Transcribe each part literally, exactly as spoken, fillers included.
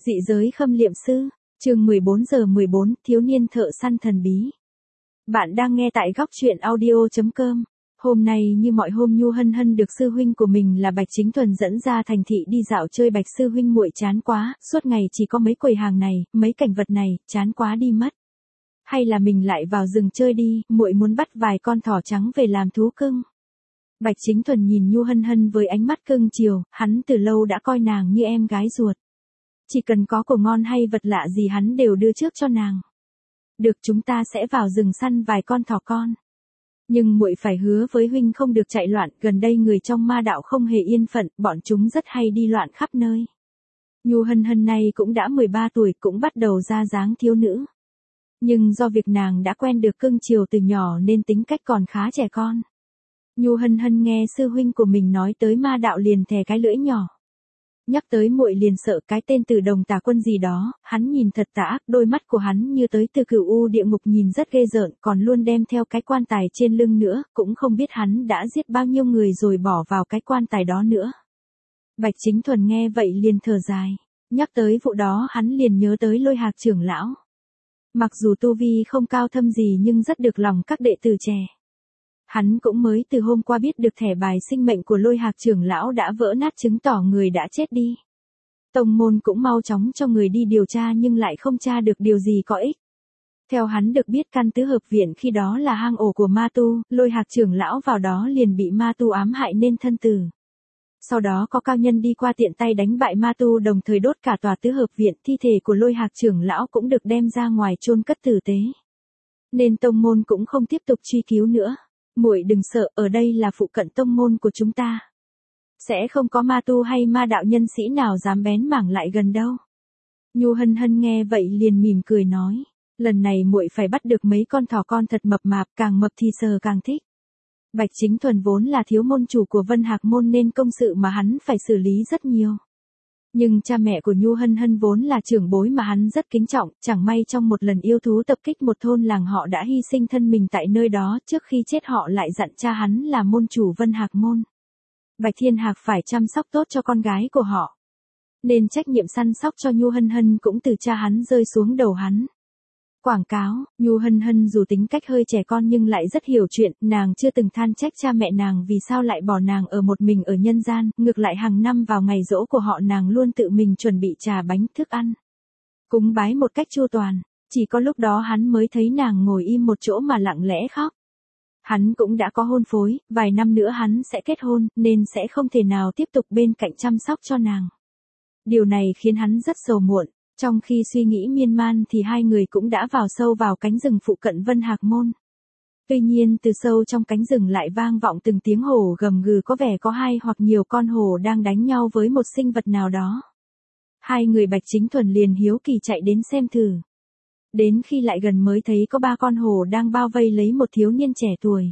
Dị giới khâm liệm sư, chương mười bốn giờ mười bốn, thiếu niên thợ săn thần bí. Bạn đang nghe tại góc truyện audio chấm com. Hôm nay như mọi hôm Nhu Hân Hân được sư huynh của mình là Bạch Chính Thuần dẫn ra thành thị đi dạo chơi. Bạch sư huynh muội chán quá, suốt ngày chỉ có mấy quầy hàng này, mấy cảnh vật này, chán quá đi mất. Hay là mình lại vào rừng chơi đi, muội muốn bắt vài con thỏ trắng về làm thú cưng. Bạch Chính Thuần nhìn Nhu Hân Hân với ánh mắt cưng chiều, hắn từ lâu đã coi nàng như em gái ruột. Chỉ cần có của ngon hay vật lạ gì hắn đều đưa trước cho nàng. Được, chúng ta sẽ vào rừng săn vài con thỏ con. Nhưng muội phải hứa với huynh không được chạy loạn, gần đây người trong ma đạo không hề yên phận, bọn chúng rất hay đi loạn khắp nơi. Nhu Hân Hân này cũng đã mười ba tuổi, cũng bắt đầu ra dáng thiếu nữ. Nhưng do việc nàng đã quen được cưng chiều từ nhỏ nên tính cách còn khá trẻ con. Nhu Hân Hân nghe sư huynh của mình nói tới ma đạo liền thè cái lưỡi nhỏ. Nhắc tới muội liền sợ, cái tên Từ Đồng Tà Quân gì đó, hắn nhìn thật tà ác, đôi mắt của hắn như tới từ cửu u địa ngục, nhìn rất ghê rợn, còn luôn đem theo cái quan tài trên lưng nữa, cũng không biết hắn đã giết bao nhiêu người rồi bỏ vào cái quan tài đó nữa. Bạch Chính Thuần nghe vậy liền thở dài, nhắc tới vụ đó hắn liền nhớ tới Lôi Hạc trưởng lão. Mặc dù tu vi không cao thâm gì nhưng rất được lòng các đệ tử trẻ. Hắn cũng mới từ hôm qua biết được thẻ bài sinh mệnh của Lôi Hạc trưởng lão đã vỡ nát, chứng tỏ người đã chết đi. Tông môn cũng mau chóng cho người đi điều tra nhưng lại không tra được điều gì có ích. Theo hắn được biết, căn tứ hợp viện khi đó là hang ổ của ma tu, Lôi Hạc trưởng lão vào đó liền bị ma tu ám hại nên thân tử. Sau đó có cao nhân đi qua tiện tay đánh bại ma tu, đồng thời đốt cả tòa tứ hợp viện, thi thể của Lôi Hạc trưởng lão cũng được đem ra ngoài chôn cất tử tế. Nên tông môn cũng không tiếp tục truy cứu nữa. Muội đừng sợ, ở đây là phụ cận tông môn của chúng ta. Sẽ không có ma tu hay ma đạo nhân sĩ nào dám bén mảng lại gần đâu. Nhu Hân Hân nghe vậy liền mỉm cười nói, lần này muội phải bắt được mấy con thỏ con thật mập mạp, càng mập thì sờ càng thích. Bạch Chính Thuần vốn là thiếu môn chủ của Vân Hạc môn nên công sự mà hắn phải xử lý rất nhiều. Nhưng cha mẹ của Nhu Hân Hân vốn là trưởng bối mà hắn rất kính trọng, chẳng may trong một lần yêu thú tập kích một thôn làng họ đã hy sinh thân mình tại nơi đó, trước khi chết họ lại dặn cha hắn là môn chủ Vân Hạc môn. Bạch Thiên Hạc phải chăm sóc tốt cho con gái của họ. Nên trách nhiệm săn sóc cho Nhu Hân Hân cũng từ cha hắn rơi xuống đầu hắn. Quảng cáo, Nhu Hân Hân dù tính cách hơi trẻ con nhưng lại rất hiểu chuyện, nàng chưa từng than trách cha mẹ nàng vì sao lại bỏ nàng ở một mình ở nhân gian, ngược lại hàng năm vào ngày giỗ của họ nàng luôn tự mình chuẩn bị trà bánh thức ăn. Cúng bái một cách chu toàn, chỉ có lúc đó hắn mới thấy nàng ngồi im một chỗ mà lặng lẽ khóc. Hắn cũng đã có hôn phối, vài năm nữa hắn sẽ kết hôn, nên sẽ không thể nào tiếp tục bên cạnh chăm sóc cho nàng. Điều này khiến hắn rất sầu muộn. Trong khi suy nghĩ miên man thì hai người cũng đã vào sâu vào cánh rừng phụ cận Vân Hạc môn. Tuy nhiên từ sâu trong cánh rừng lại vang vọng từng tiếng hổ gầm gừ, có vẻ có hai hoặc nhiều con hổ đang đánh nhau với một sinh vật nào đó. Hai người Bạch Chính Thuần liền hiếu kỳ chạy đến xem thử. Đến khi lại gần mới thấy có ba con hổ đang bao vây lấy một thiếu niên trẻ tuổi.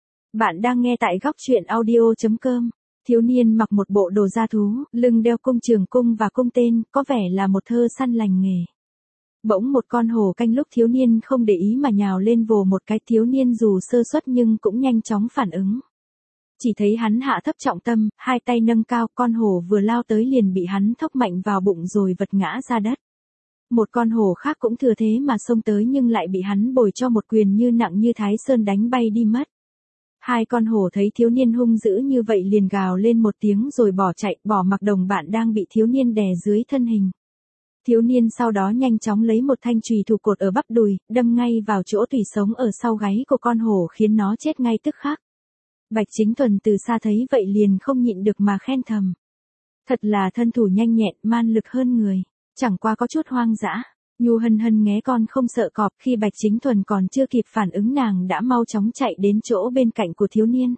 Bạn đang nghe tại góc truyện audio chấm com. Thiếu niên mặc một bộ đồ da thú, lưng đeo cung trường cung và cung tên, có vẻ là một thợ săn lành nghề. Bỗng một con hổ canh lúc thiếu niên không để ý mà nhào lên vồ một cái, thiếu niên dù sơ suất nhưng cũng nhanh chóng phản ứng. Chỉ thấy hắn hạ thấp trọng tâm, hai tay nâng cao, con hổ vừa lao tới liền bị hắn thốc mạnh vào bụng rồi vật ngã ra đất. Một con hổ khác cũng thừa thế mà xông tới nhưng lại bị hắn bồi cho một quyền như nặng như Thái Sơn đánh bay đi mất. Hai con hổ thấy thiếu niên hung dữ như vậy liền gào lên một tiếng rồi bỏ chạy, bỏ mặc đồng bạn đang bị thiếu niên đè dưới thân hình. Thiếu niên sau đó nhanh chóng lấy một thanh chùy thủ cột ở bắp đùi, đâm ngay vào chỗ tủy sống ở sau gáy của con hổ khiến nó chết ngay tức khắc. Bạch Chính Thuần từ xa thấy vậy liền không nhịn được mà khen thầm. Thật là thân thủ nhanh nhẹn, man lực hơn người, chẳng qua có chút hoang dã. Nhu Hân Hân nghe con không sợ cọp, khi Bạch Chính Thuần còn chưa kịp phản ứng nàng đã mau chóng chạy đến chỗ bên cạnh của thiếu niên.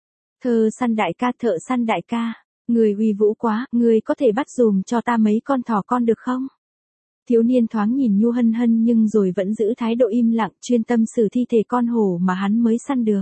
Thợ săn đại ca, thợ săn đại ca, người uy vũ quá, người có thể bắt dùm cho ta mấy con thỏ con được không? Thiếu niên thoáng nhìn Nhu Hân Hân nhưng rồi vẫn giữ thái độ im lặng, chuyên tâm xử thi thể con hổ mà hắn mới săn được.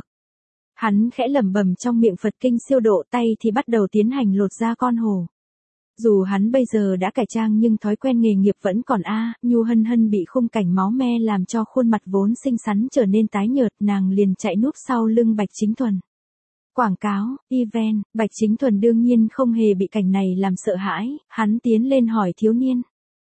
Hắn khẽ lẩm bẩm trong miệng Phật kinh siêu độ, tay thì bắt đầu tiến hành lột da con hổ. Dù hắn bây giờ đã cải trang nhưng thói quen nghề nghiệp vẫn còn a. À, Nhu Hân Hân bị khung cảnh máu me làm cho khuôn mặt vốn xinh xắn trở nên tái nhợt, nàng liền chạy núp sau lưng Bạch Chính Thuần. Quảng cáo, event, Bạch Chính Thuần đương nhiên không hề bị cảnh này làm sợ hãi, hắn tiến lên hỏi thiếu niên.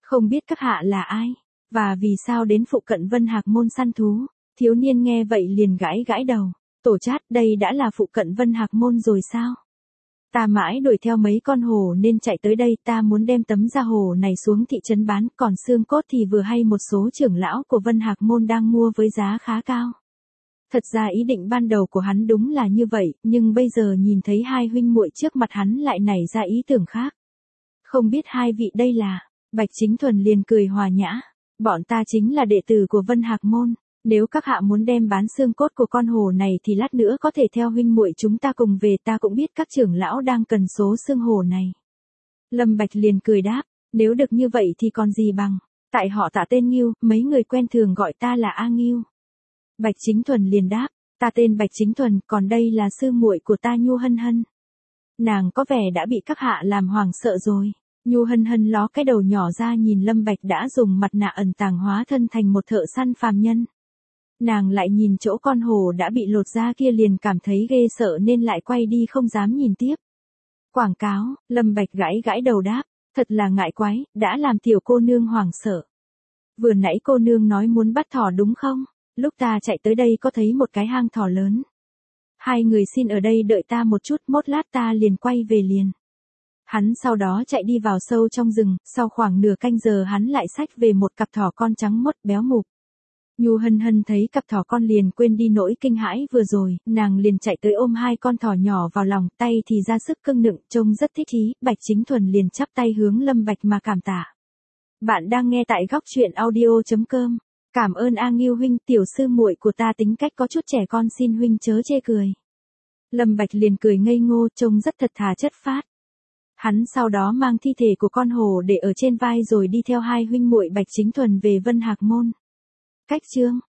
Không biết các hạ là ai, và vì sao đến phụ cận Vân Hạc Môn săn thú. Thiếu niên nghe vậy liền gãi gãi đầu. Tổ chát, đây đã là phụ cận Vân Hạc Môn rồi sao? Ta mãi đuổi theo mấy con hổ nên chạy tới đây, ta muốn đem tấm da hổ này xuống thị trấn bán, còn xương cốt thì vừa hay một số trưởng lão của Vân Hạc Môn đang mua với giá khá cao. Thật ra ý định ban đầu của hắn đúng là như vậy, nhưng bây giờ nhìn thấy hai huynh muội trước mặt hắn lại nảy ra ý tưởng khác. Không biết hai vị đây là? Bạch Chính Thuần liền cười hòa nhã. Bọn ta chính là đệ tử của Vân Hạc Môn. Nếu các hạ muốn đem bán xương cốt của con hổ này thì lát nữa có thể theo huynh muội chúng ta cùng về, ta cũng biết các trưởng lão đang cần số xương hổ này. Lâm Bạch liền cười đáp, nếu được như vậy thì còn gì bằng, tại họ Tạ tên Ngưu, mấy người quen thường gọi ta là A Ngưu. Bạch Chính Thuần liền đáp, ta tên Bạch Chính Thuần, còn đây là sư muội của ta Nhu Hân Hân. Nàng có vẻ đã bị các hạ làm hoảng sợ rồi. Nhu Hân Hân ló cái đầu nhỏ ra nhìn Lâm Bạch đã dùng mặt nạ ẩn tàng hóa thân thành một thợ săn phàm nhân. Nàng lại nhìn chỗ con hổ đã bị lột da kia liền cảm thấy ghê sợ nên lại quay đi không dám nhìn tiếp. Quảng cáo, Lâm Bạch gãi gãi đầu đáp, thật là ngại quái, đã làm tiểu cô nương hoảng sợ. Vừa nãy cô nương nói muốn bắt thỏ đúng không? Lúc ta chạy tới đây có thấy một cái hang thỏ lớn. Hai người xin ở đây đợi ta một chút, mốt lát ta liền quay về liền. Hắn sau đó chạy đi vào sâu trong rừng, sau khoảng nửa canh giờ hắn lại xách về một cặp thỏ con trắng muốt béo mụp. Nhu Hân Hân thấy cặp thỏ con liền quên đi nỗi kinh hãi vừa rồi, nàng liền chạy tới ôm hai con thỏ nhỏ vào lòng, tay thì ra sức cưng nựng, trông rất thích ý. Bạch Chính Thuần liền chắp tay hướng Lâm Bạch mà cảm tạ. Bạn đang nghe tại góc truyện audio chấm com. Cảm ơn A Ngưu huynh, tiểu sư muội của ta tính cách có chút trẻ con, xin huynh chớ chê cười. Lâm Bạch liền cười ngây ngô, trông rất thật thà chất phác. Hắn sau đó mang thi thể của con hổ để ở trên vai rồi đi theo hai huynh muội Bạch Chính Thuần về Vân Hạc Môn. Cách chương